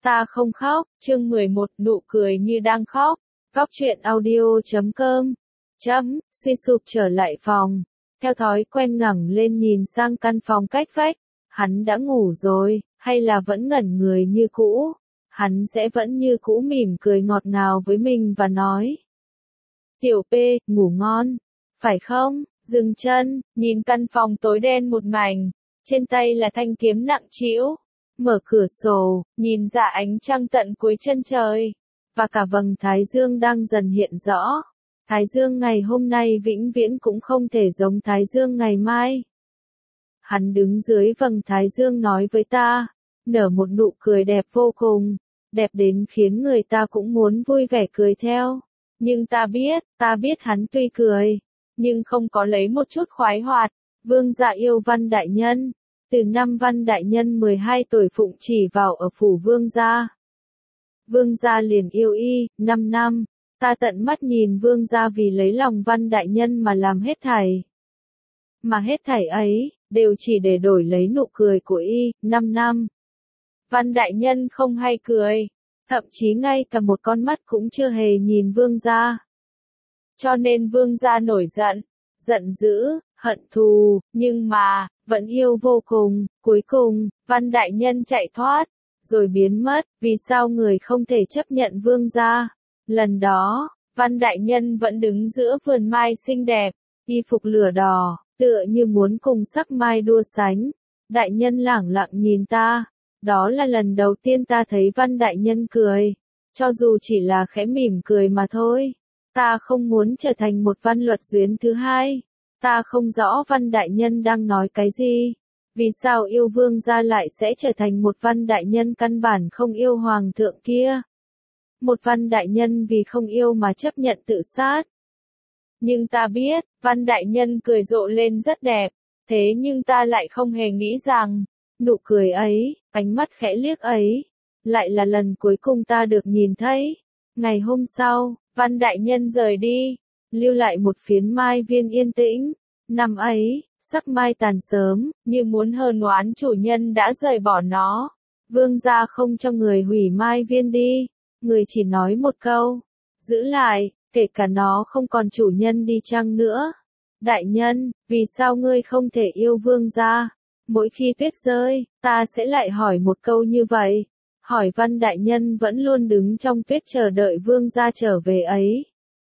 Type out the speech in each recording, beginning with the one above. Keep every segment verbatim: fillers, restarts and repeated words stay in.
Ta không khóc, chương mười một, nụ cười như đang khóc. Góc truyện audio chấm com. Chấm, suy sụp trở lại phòng. Theo thói quen ngẩng lên nhìn sang căn phòng cách vách. Hắn đã ngủ rồi, hay là vẫn ngẩn người như cũ? Hắn sẽ vẫn như cũ mỉm cười ngọt ngào với mình và nói. Tiểu P, ngủ ngon. Phải không? Dừng chân, nhìn căn phòng tối đen một mảnh. Trên tay là thanh kiếm nặng trĩu. Mở cửa sổ, nhìn ra ánh trăng tận cuối chân trời. Và cả vầng thái dương đang dần hiện rõ. Thái dương ngày hôm nay vĩnh viễn cũng không thể giống thái dương ngày mai. Hắn đứng dưới vầng thái dương nói với ta, nở một nụ cười đẹp vô cùng, đẹp đến khiến người ta cũng muốn vui vẻ cười theo. Nhưng ta biết, ta biết hắn tuy cười, nhưng không có lấy một chút khoái hoạt. Vương gia yêu Văn đại nhân. Từ năm Văn đại nhân mười hai tuổi phụng chỉ vào ở phủ vương gia. Vương gia liền yêu y, năm năm. Ta tận mắt nhìn vương gia vì lấy lòng Văn đại nhân mà làm hết thảy. Mà hết thảy ấy, đều chỉ để đổi lấy nụ cười của y, năm năm. Văn đại nhân không hay cười, thậm chí ngay cả một con mắt cũng chưa hề nhìn vương gia. Cho nên vương gia nổi giận, giận dữ, hận thù, nhưng mà, vẫn yêu vô cùng. Cuối cùng, Văn đại nhân chạy thoát, rồi biến mất. Vì sao người không thể chấp nhận vương gia? Lần đó, Văn đại nhân vẫn đứng giữa vườn mai xinh đẹp, y phục lửa đỏ, tựa như muốn cùng sắc mai đua sánh. Đại nhân lẳng lặng nhìn ta. Đó là lần đầu tiên ta thấy Văn đại nhân cười. Cho dù chỉ là khẽ mỉm cười mà thôi. Ta không muốn trở thành một Văn luật duyến thứ hai. Ta không rõ Văn đại nhân đang nói cái gì. Vì sao yêu vương gia lại sẽ trở thành một Văn đại nhân căn bản không yêu hoàng thượng kia? Một Văn đại nhân vì không yêu mà chấp nhận tự sát. Nhưng ta biết, Văn đại nhân cười rộ lên rất đẹp. Thế nhưng ta lại không hề nghĩ rằng, nụ cười ấy, ánh mắt khẽ liếc ấy, lại là lần cuối cùng ta được nhìn thấy. Ngày hôm sau, Văn đại nhân rời đi, lưu lại một phiến mai viên yên tĩnh. Năm ấy, sắc mai tàn sớm, như muốn hờn oán chủ nhân đã rời bỏ nó. Vương gia không cho người hủy mai viên đi, người chỉ nói một câu, giữ lại, kể cả nó không còn chủ nhân đi chăng nữa. Đại nhân, vì sao ngươi không thể yêu vương gia? Mỗi khi tuyết rơi, ta sẽ lại hỏi một câu như vậy. Hỏi Văn đại nhân vẫn luôn đứng trong tuyết chờ đợi vương gia trở về ấy.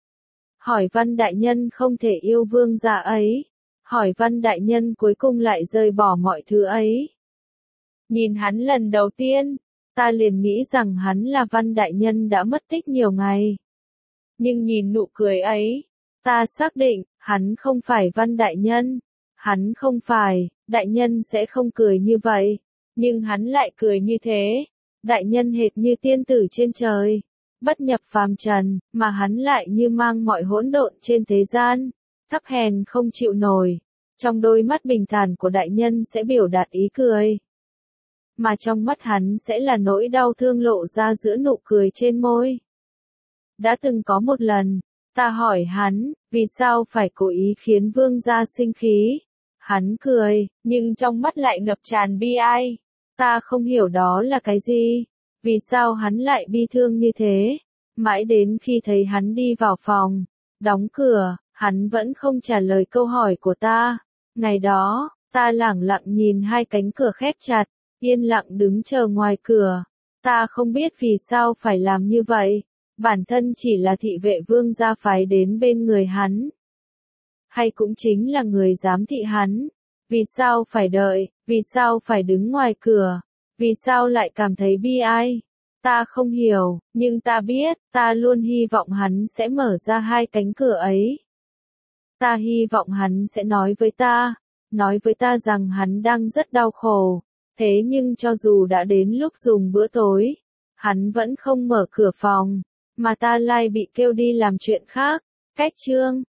Hỏi Văn đại nhân không thể yêu vương gia ấy. Hỏi Văn đại nhân cuối cùng lại rời bỏ mọi thứ ấy. Nhìn hắn lần đầu tiên, ta liền nghĩ rằng hắn là Văn đại nhân đã mất tích nhiều ngày. Nhưng nhìn nụ cười ấy, ta xác định, hắn không phải Văn đại nhân. Hắn không phải, đại nhân sẽ không cười như vậy. Nhưng hắn lại cười như thế. Đại nhân hệt như tiên tử trên trời, bất nhập phàm trần, mà hắn lại như mang mọi hỗn độn trên thế gian, thấp hèn không chịu nổi. Trong đôi mắt bình thản của đại nhân sẽ biểu đạt ý cười, mà trong mắt hắn sẽ là nỗi đau thương lộ ra giữa nụ cười trên môi. Đã từng có một lần, ta hỏi hắn, vì sao phải cố ý khiến vương gia sinh khí? Hắn cười, nhưng trong mắt lại ngập tràn bi ai. Ta không hiểu đó là cái gì. Vì sao hắn lại bi thương như thế? Mãi đến khi thấy hắn đi vào phòng, đóng cửa, hắn vẫn không trả lời câu hỏi của ta. Ngày đó, ta lẳng lặng nhìn hai cánh cửa khép chặt, yên lặng đứng chờ ngoài cửa. Ta không biết vì sao phải làm như vậy. Bản thân chỉ là thị vệ vương gia phái đến bên người hắn. Hay cũng chính là người giám thị hắn. Vì sao phải đợi, vì sao phải đứng ngoài cửa, vì sao lại cảm thấy bi ai? Ta không hiểu, nhưng ta biết, ta luôn hy vọng hắn sẽ mở ra hai cánh cửa ấy. Ta hy vọng hắn sẽ nói với ta, nói với ta rằng hắn đang rất đau khổ. Thế nhưng cho dù đã đến lúc dùng bữa tối, hắn vẫn không mở cửa phòng, mà ta lại bị kêu đi làm chuyện khác. Cách chương